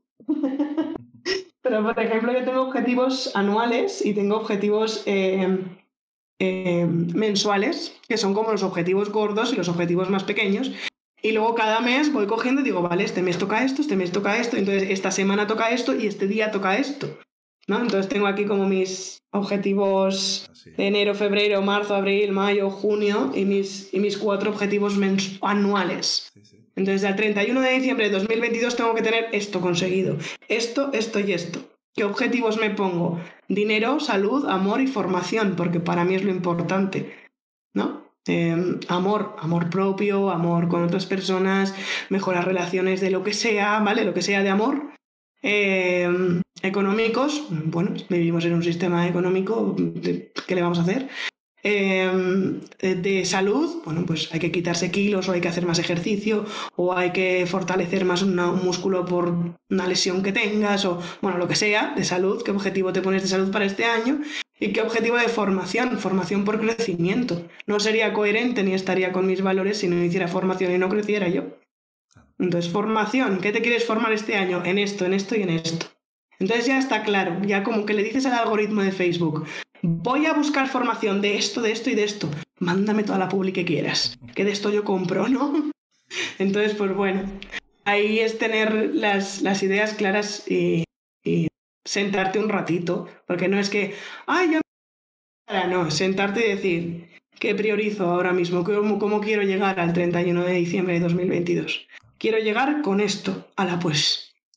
Pero, por ejemplo, yo tengo objetivos anuales y tengo objetivos eh, eh, mensuales, que son como los objetivos gordos y los objetivos más pequeños. Y luego cada mes voy cogiendo y digo, vale, este mes toca esto, este mes toca esto, entonces esta semana toca esto y este día toca esto, ¿no? Entonces tengo aquí como mis objetivos de enero, febrero, marzo, abril, mayo, junio y mis, y mis cuatro objetivos anuales. Entonces al treinta y uno de diciembre de dos mil veintidós tengo que tener esto conseguido, esto, esto y esto. ¿Qué objetivos me pongo? Dinero, salud, amor y formación, porque para mí es lo importante, ¿no? Eh, amor, amor propio, amor con otras personas, mejorar relaciones de lo que sea, ¿vale? Lo que sea de amor. Eh, económicos, bueno, vivimos en un sistema económico, ¿qué le vamos a hacer? Eh, de salud, bueno, pues hay que quitarse kilos o hay que hacer más ejercicio o hay que fortalecer más una, un músculo por una lesión que tengas o, bueno, lo que sea, de salud, ¿qué objetivo te pones de salud para este año? ¿Y qué objetivo de formación? Formación por crecimiento. No sería coherente ni estaría con mis valores si no hiciera formación y no creciera yo. Entonces, formación, ¿qué te quieres formar este año? En esto, en esto y en esto. Entonces ya está claro, ya como que le dices al algoritmo de Facebook, voy a buscar formación de esto, de esto y de esto. Mándame toda la publi que quieras, que de esto yo compro, ¿no? Entonces, pues bueno, ahí es tener las, las ideas claras y, y sentarte un ratito, porque no es que, ay, ya me... No, sentarte y decir, ¿qué priorizo ahora mismo? ¿Cómo, cómo quiero llegar al treinta y uno de diciembre de dos mil veintidós? Quiero llegar con esto. Ala, pues,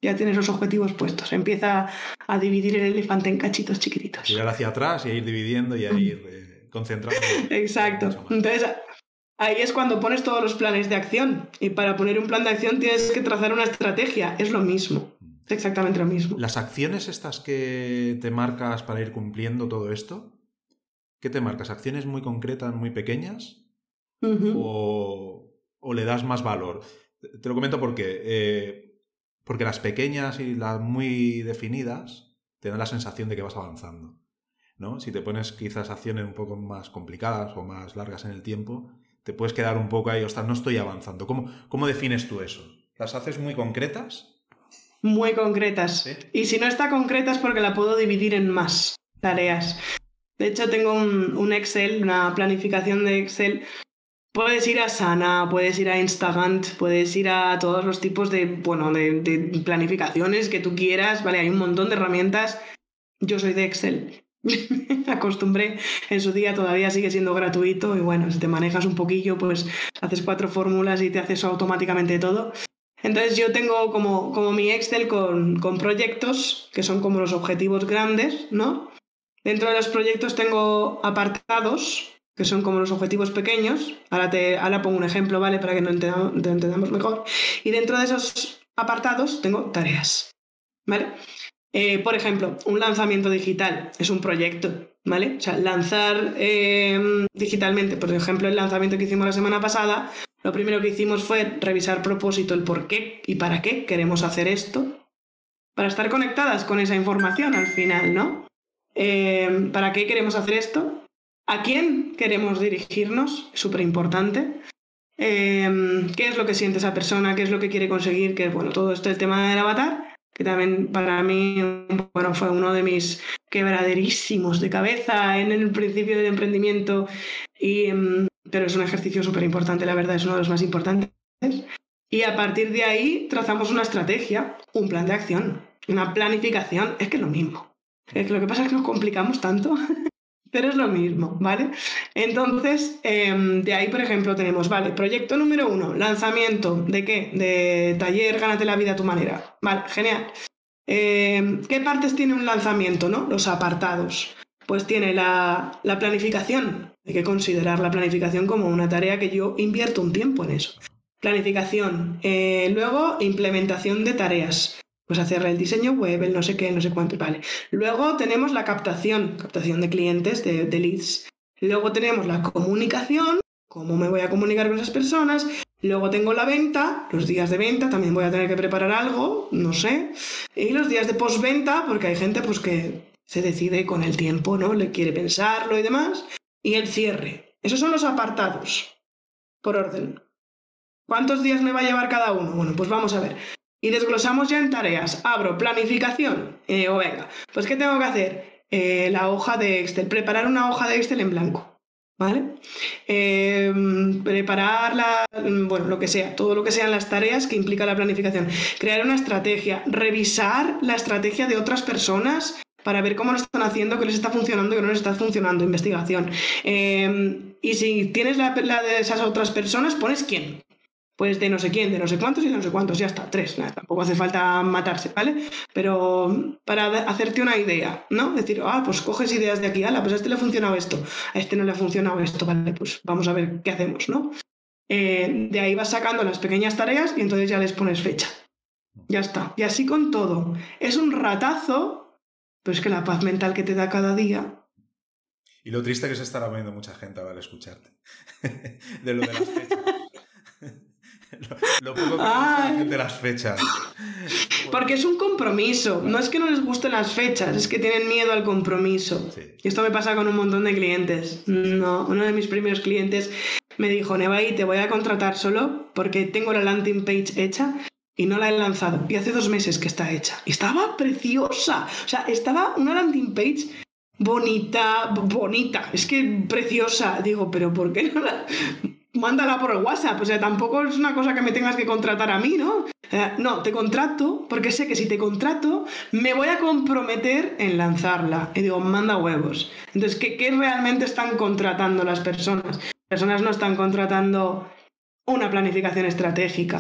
Ya tienes los objetivos puestos. Empieza a dividir el elefante en cachitos chiquititos. Tirar hacia atrás y a ir dividiendo y a ir eh, concentrando. Exacto. Entonces, ahí es cuando pones todos los planes de acción. Y para poner un plan de acción tienes que trazar una estrategia. Es lo mismo. Es exactamente lo mismo. Las acciones estas que te marcas para ir cumpliendo todo esto, ¿qué te marcas? ¿Acciones muy concretas, muy pequeñas? Uh-huh. O, ¿O le das más valor? Te lo comento porque... Eh, Porque las pequeñas y las muy definidas te dan la sensación de que vas avanzando, ¿no? Si te pones quizás acciones un poco más complicadas o más largas en el tiempo, te puedes quedar un poco ahí, ostras, no estoy avanzando. ¿Cómo, cómo defines tú eso? ¿Las haces muy concretas? Muy concretas. ¿Sí? Y si no está concreta es porque la puedo dividir en más tareas. De hecho, tengo un, un Excel, una planificación de Excel. Puedes ir a Asana, puedes ir a Instagant, puedes ir a todos los tipos de, bueno, de, de planificaciones que tú quieras, ¿vale? Hay un montón de herramientas. Yo soy de Excel. Me acostumbré. En su día todavía sigue siendo gratuito y bueno, si te manejas un poquillo, pues haces cuatro fórmulas y te haces automáticamente todo. Entonces yo tengo como, como mi Excel con, con proyectos, que son como los objetivos grandes, ¿no? Dentro de los proyectos tengo apartados, que son como los objetivos pequeños. Ahora, te, ahora pongo un ejemplo, ¿vale? Para que nos entendamos, entendamos mejor. Y dentro de esos apartados tengo tareas, ¿vale? Eh, por ejemplo, un lanzamiento digital es un proyecto, ¿vale? O sea, lanzar eh, digitalmente, por ejemplo, el lanzamiento que hicimos la semana pasada, lo primero que hicimos fue revisar propósito, el por qué y para qué queremos hacer esto, para estar conectadas con esa información al final, ¿no? Eh, ¿Para qué queremos hacer esto? ¿A quién queremos dirigirnos? Es súper importante. Eh, ¿Qué es lo que siente esa persona? ¿Qué es lo que quiere conseguir? Que, bueno, todo esto, el tema del avatar, que también para mí, bueno, fue uno de mis quebraderísimos de cabeza en el principio del emprendimiento, y, pero es un ejercicio súper importante, la verdad, es uno de los más importantes. Y a partir de ahí trazamos una estrategia, un plan de acción, una planificación. Es que es lo mismo. Es que lo que pasa es que nos complicamos tanto. Pero es lo mismo, ¿vale? Entonces, eh, de ahí, por ejemplo, tenemos, vale, proyecto número uno, lanzamiento, ¿de qué? De taller Gánate la vida a tu manera. Vale, genial. Eh, ¿Qué partes tiene un lanzamiento, no? Los apartados. Pues tiene la, la planificación. Hay que considerar la planificación como una tarea que yo invierto un tiempo en eso. Planificación. Eh, luego, implementación de tareas. Pues hacer el diseño web, el no sé qué, no sé cuánto, vale. Luego tenemos la captación, captación de clientes, de, de leads. Luego tenemos la comunicación, cómo me voy a comunicar con esas personas. Luego tengo la venta, los días de venta, también voy a tener que preparar algo, no sé. Y los días de postventa, porque hay gente pues que se decide con el tiempo, ¿no? Le quiere pensarlo y demás. Y el cierre. Esos son los apartados, por orden. ¿Cuántos días me va a llevar cada uno? Bueno, pues vamos a ver. Y desglosamos ya en tareas. Abro planificación. Eh, o venga, pues ¿qué tengo que hacer? Eh, la hoja de Excel. Preparar una hoja de Excel en blanco. ¿Vale? Eh, preparar la, bueno, lo que sea, todo lo que sean las tareas que implica la planificación. Crear una estrategia. Revisar la estrategia de otras personas para ver cómo lo están haciendo, qué les está funcionando, qué no les está funcionando. Investigación. Eh, y si tienes la, la de esas otras personas, pones quién. Pues de no sé quién, de no sé cuántos y de no sé cuántos, ya está, tres, nada, tampoco hace falta matarse, ¿vale? Pero para hacerte una idea, ¿no? Decir, ah, pues coges ideas de aquí, ala, pues a este le ha funcionado esto, a este no le ha funcionado esto, vale, pues vamos a ver qué hacemos, ¿no? Eh, de ahí vas sacando las pequeñas tareas y entonces ya les pones fecha. Ya está, y así con todo. Es un ratazo, pero es que la paz mental que te da cada día. Y lo triste que se estará viendo mucha gente ahora al escucharte, de lo de las fechas. Lo, lo poco que gusta la gente las fechas. Porque es un compromiso. Vale. No es que no les gusten las fechas, es que tienen miedo al compromiso. Sí. Y esto me pasa con un montón de clientes. No, uno de mis primeros clientes me dijo, Nevaí, te voy a contratar solo porque tengo la landing page hecha y no la he lanzado. Y hace dos meses que está hecha. Y estaba preciosa. O sea, estaba una landing page bonita, bonita. Es que preciosa. Digo, pero ¿por qué no la...? Mándala por el WhatsApp, o sea, tampoco es una cosa que me tengas que contratar a mí, ¿no? Eh, no, te contrato porque sé que si te contrato me voy a comprometer en lanzarla. Y digo, manda huevos. Entonces, ¿qué, qué realmente están contratando las personas? Las personas no están contratando una planificación estratégica.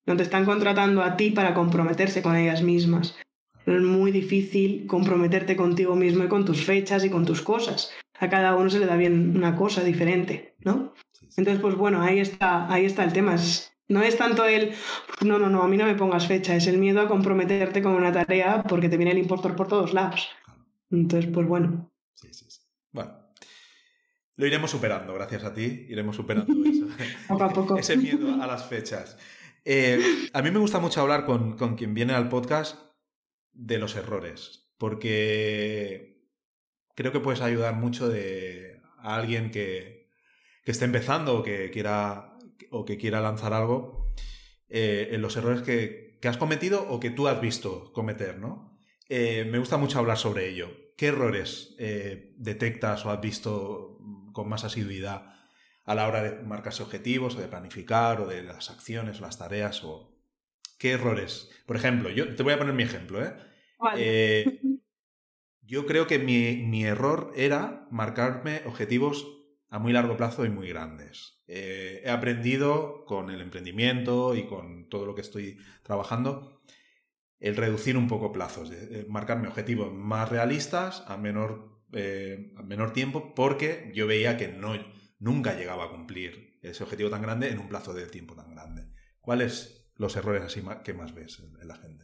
no te están contratando a ti para comprometerse con ellas mismas. Es muy difícil comprometerte contigo mismo y con tus fechas y con tus cosas. A cada uno se le da bien una cosa diferente, ¿no? Entonces, pues bueno, ahí está, ahí está el tema. Es, no es tanto el, no, no, no, a mí no me pongas fecha, es el miedo a comprometerte con una tarea porque te viene el impostor por todos lados. Entonces, pues bueno. Sí, sí, sí. Bueno, lo iremos superando, gracias a ti, iremos superando eso. Poco a poco. Ese miedo a las fechas. Eh, a mí me gusta mucho hablar con, con quien viene al podcast de los errores, porque creo que puedes ayudar mucho de, a alguien que, que esté empezando o que quiera, o que quiera lanzar algo eh, en los errores que, que has cometido o que tú has visto cometer, ¿no? Eh, me gusta mucho hablar sobre ello. ¿Qué errores eh, detectas o has visto con más asiduidad a la hora de marcarse objetivos o de planificar o de las acciones o las tareas? O ¿qué errores? Por ejemplo, yo te voy a poner mi ejemplo, ¿eh? Vale. Eh, yo creo que mi, mi error era marcarme objetivos a muy largo plazo y muy grandes. Eh, he aprendido con el emprendimiento y con todo lo que estoy trabajando el reducir un poco plazos, de, de marcarme objetivos más realistas a menor, eh, a menor tiempo, porque yo veía que no, nunca llegaba a cumplir ese objetivo tan grande en un plazo de tiempo tan grande. ¿Cuáles los errores así que más ves en, en la gente?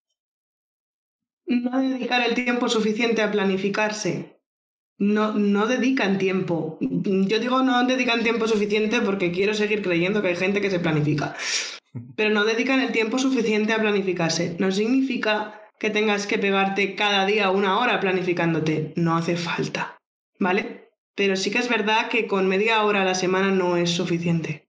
No dedicar el tiempo suficiente a planificarse. No, no dedican tiempo. Yo digo no dedican tiempo suficiente porque quiero seguir creyendo que hay gente que se planifica. Pero no dedican el tiempo suficiente a planificarse. No significa que tengas que pegarte cada día una hora planificándote. No hace falta, ¿vale? Pero sí que es verdad que con media hora a la semana no es suficiente.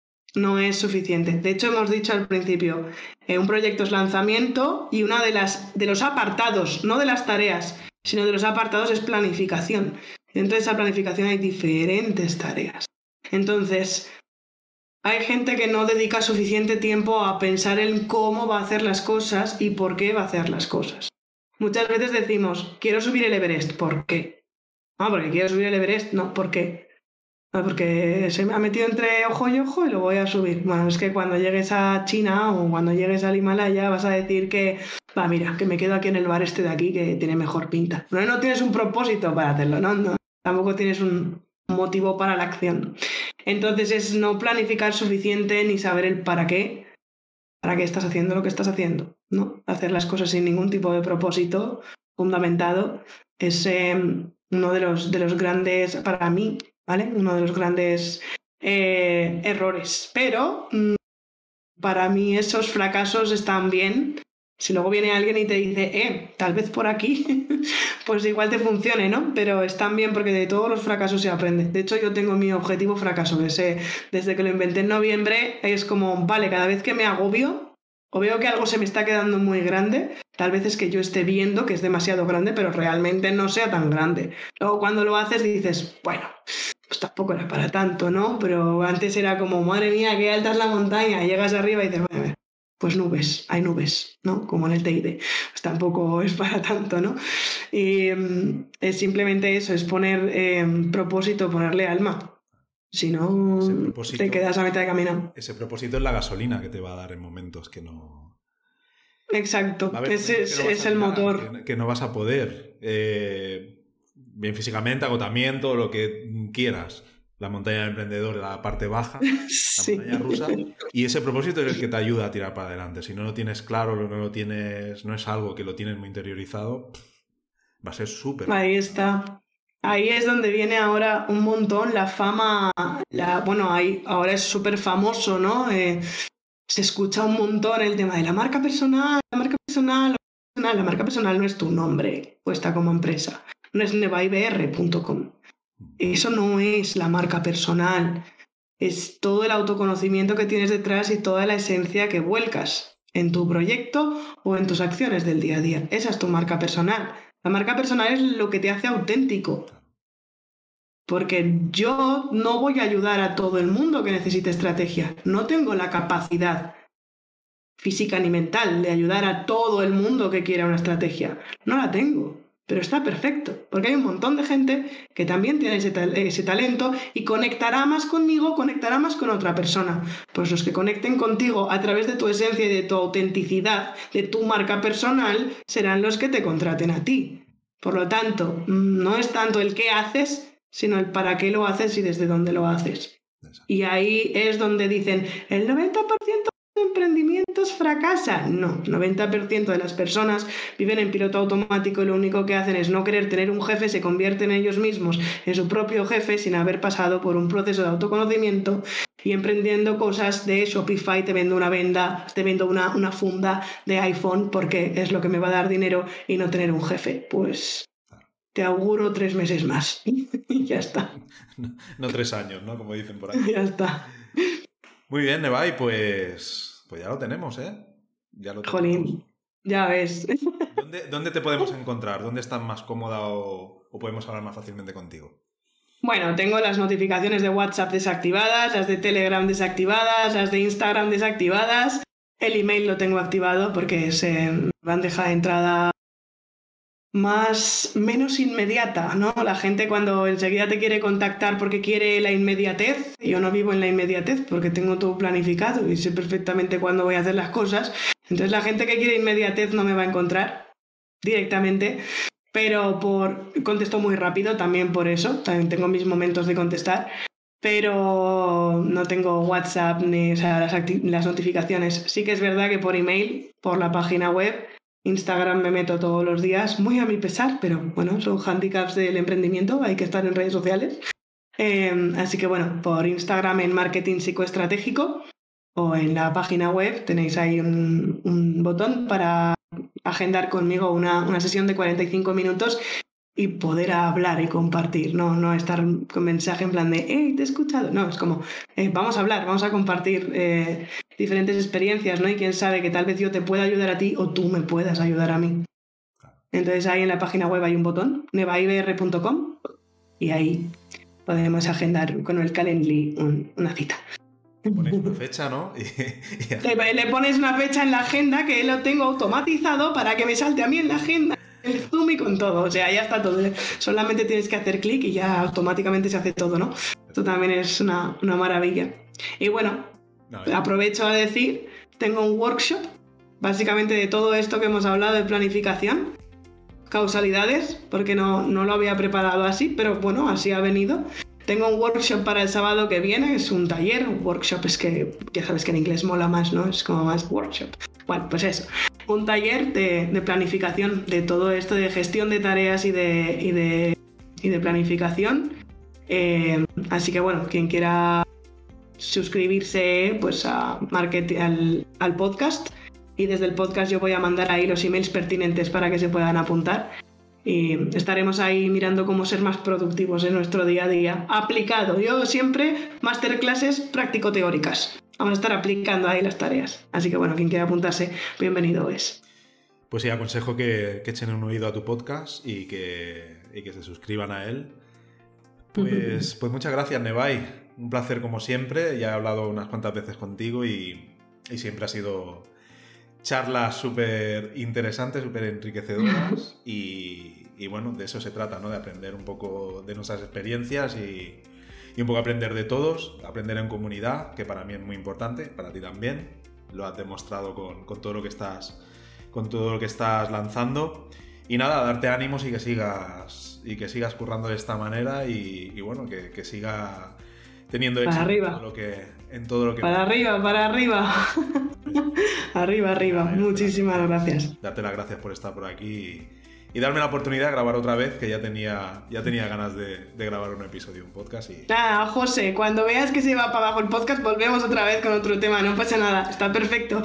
No es suficiente. De hecho, hemos dicho al principio, eh, un proyecto es lanzamiento y una de las de los apartados, no de las tareas, sino de los apartados es planificación. Dentro de esa planificación hay diferentes tareas. Entonces, hay gente que no dedica suficiente tiempo a pensar en cómo va a hacer las cosas y por qué va a hacer las cosas. Muchas veces decimos, quiero subir el Everest, ¿por qué? Ah, porque quiero subir el Everest, no, ¿por qué? No, porque se me ha metido entre ojo y ojo y lo voy a subir. Bueno, es que cuando llegues a China o cuando llegues al Himalaya vas a decir que, va, mira, que me quedo aquí en el bar este de aquí que tiene mejor pinta. No, no tienes un propósito para hacerlo, no, no. Tampoco tienes un motivo para la acción. Entonces es no planificar suficiente ni saber el para qué, para qué estás haciendo lo que estás haciendo, ¿no? Hacer las cosas sin ningún tipo de propósito fundamentado es eh, uno de los, de los grandes, para mí, ¿vale? Uno de los grandes eh, errores. Pero mmm, para mí esos fracasos están bien. Si luego viene alguien y te dice, eh, tal vez por aquí, pues igual te funcione, ¿no? Pero están bien porque de todos los fracasos se aprende. De hecho, yo tengo mi objetivo fracaso, que sé, desde que lo inventé en noviembre, es como, vale, cada vez que me agobio o veo que algo se me está quedando muy grande, tal vez es que yo esté viendo que es demasiado grande, pero realmente no sea tan grande. Luego cuando lo haces dices, bueno, pues tampoco era para tanto, ¿no? Pero antes era como, madre mía, qué alta es la montaña, y llegas arriba y dices, bueno, pues nubes, hay nubes, ¿no? Como en el T I D. Pues tampoco es para tanto, ¿no? Y um, es simplemente eso, es poner eh, propósito, ponerle alma. Si no, te quedas a mitad de camino. Ese propósito es la gasolina que te va a dar en momentos que no... Exacto, ese es, no es el motor. Que, que no vas a poder. Eh, bien físicamente, agotamiento, lo que quieras. La montaña del emprendedor, la parte baja, sí. La montaña rusa. Y ese propósito es el que te ayuda a tirar para adelante. Si no lo tienes claro, no lo tienes, no es algo que lo tienes muy interiorizado, va a ser súper. Ahí está. Ahí es donde viene ahora un montón la fama. La, bueno, ahí, ahora es súper famoso, ¿no? Eh, se escucha un montón el tema de la marca personal, la marca personal, la marca personal. La marca personal no es tu nombre puesta como empresa. No es nevaibr punto com. Eso no es la marca personal, es todo el autoconocimiento que tienes detrás y toda la esencia que vuelcas en tu proyecto o en tus acciones del día a día. Esa es tu marca personal. La marca personal es lo que te hace auténtico. Porque yo no voy a ayudar a todo el mundo que necesite estrategia. No tengo la capacidad física ni mental de ayudar a todo el mundo que quiera una estrategia. No la tengo. pero está perfecto, porque hay un montón de gente que también tiene ese, ta- ese talento y conectará más conmigo, conectará más con otra persona. Pues los que conecten contigo a través de tu esencia y de tu autenticidad, de tu marca personal, serán los que te contraten a ti. Por lo tanto, no es tanto el qué haces, sino el para qué lo haces y desde dónde lo haces. Y ahí es donde dicen, el noventa por ciento de emprendimientos fracasa. No, el noventa por ciento de las personas viven en piloto automático y lo único que hacen es no querer tener un jefe, se convierten ellos mismos en su propio jefe sin haber pasado por un proceso de autoconocimiento y emprendiendo cosas de Shopify, te vendo una venda, te vendo una, una funda de iPhone porque es lo que me va a dar dinero y no tener un jefe. Pues te auguro tres meses más y ya está. No, no tres años, ¿no? Como dicen por ahí. Ya está. Muy bien, Nevai, pues, pues ya lo tenemos, ¿eh? Ya lo tenemos. Jolín, ya ves. ¿Dónde, ¿Dónde te podemos encontrar? ¿Dónde estás más cómoda o, o podemos hablar más fácilmente contigo? Bueno, tengo las notificaciones de WhatsApp desactivadas, las de Telegram desactivadas, las de Instagram desactivadas. El email lo tengo activado porque es eh, bandeja de entrada más menos inmediata, ¿no? La gente cuando enseguida te quiere contactar porque quiere la inmediatez, yo no vivo en la inmediatez porque tengo todo planificado y sé perfectamente cuándo voy a hacer las cosas. Entonces la gente que quiere inmediatez no me va a encontrar directamente, pero por contesto muy rápido también por eso, también tengo mis momentos de contestar, pero no tengo WhatsApp ni, o sea, las, acti- las notificaciones. Sí que es verdad que por email, por la página web, Instagram me meto todos los días, muy a mi pesar, pero bueno, son handicaps del emprendimiento, hay que estar en redes sociales. Eh, así que bueno, por Instagram en Marketing Psicoestratégico o en la página web tenéis ahí un, un botón para agendar conmigo una, una sesión de cuarenta y cinco minutos y poder hablar y compartir, no, no estar con mensaje en plan de hey, te he escuchado, no, es como eh, vamos a hablar, vamos a compartir eh, diferentes experiencias, ¿no? Y quién sabe que tal vez yo te pueda ayudar a ti o tú me puedas ayudar a mí. Entonces ahí en la página web hay un botón, nevaibr punto com, y ahí podemos agendar con el Calendly un, una cita. Ponéis una fecha, ¿no? Y, y... Le, le pones una fecha en la agenda que lo tengo automatizado para que me salte a mí en la agenda. El Zoom y con todo, o sea, ya está todo. Solamente tienes que hacer clic y ya automáticamente se hace todo, ¿no? Esto también es una, una maravilla. Y bueno, no, ya. aprovecho a decir, tengo un workshop, básicamente de todo esto que hemos hablado de planificación, causalidades, porque no, no lo había preparado así, pero bueno, así ha venido. Tengo un workshop para el sábado que viene, es un taller, un workshop es que ya sabes que en inglés mola más, ¿no? Es como más workshop. Bueno, pues eso, un taller de, de planificación, de todo esto de gestión de tareas y de, y de, y de planificación. Eh, así que bueno, quien quiera suscribirse pues a marketing, al, al podcast, y desde el podcast yo voy a mandar ahí los emails pertinentes para que se puedan apuntar. Y estaremos ahí mirando cómo ser más productivos en nuestro día a día. Aplicado. Yo siempre masterclasses práctico-teóricas. Vamos a estar aplicando ahí las tareas. Así que bueno, quien quiera apuntarse, bienvenido es. Pues sí, aconsejo que, que echen un oído a tu podcast y que, y que se suscriban a él. Pues, pues muchas gracias, Nevai. Un placer como siempre. Ya he hablado unas cuantas veces contigo y, y siempre ha sido... charlas súper interesantes, súper enriquecedoras y, y bueno, de eso se trata, ¿no? De aprender un poco de nuestras experiencias y, y un poco aprender de todos, aprender en comunidad, que para mí es muy importante, para ti también, lo has demostrado con, con todo lo que estás, con todo lo que estás lanzando y nada, darte ánimos y que sigas y que sigas currando de esta manera y, y bueno, que, que siga teniendo éxito para arriba. En, todo lo que, en todo lo que... Para arriba, para arriba. Arriba, arriba. Ver, muchísimas darte, gracias. Darte las gracias por estar por aquí y, y darme la oportunidad de grabar otra vez, que ya tenía, ya tenía ganas de, de grabar un episodio, un podcast. Y... Nada, José, cuando veas que se va para abajo el podcast, volvemos otra vez con otro tema. No pasa nada, está perfecto.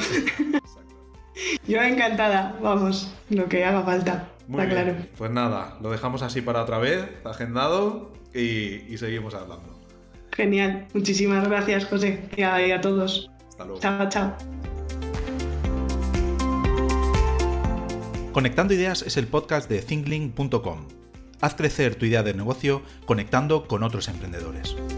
Yo encantada, vamos, lo que haga falta. Muy está bien. Claro. Pues nada, lo dejamos así para otra vez, agendado y, y seguimos hablando. Genial, muchísimas gracias, José, y a, y a todos. Hasta luego. Chao, chao. Conectando Ideas es el podcast de think link punto com. Haz crecer tu idea de negocio conectando con otros emprendedores.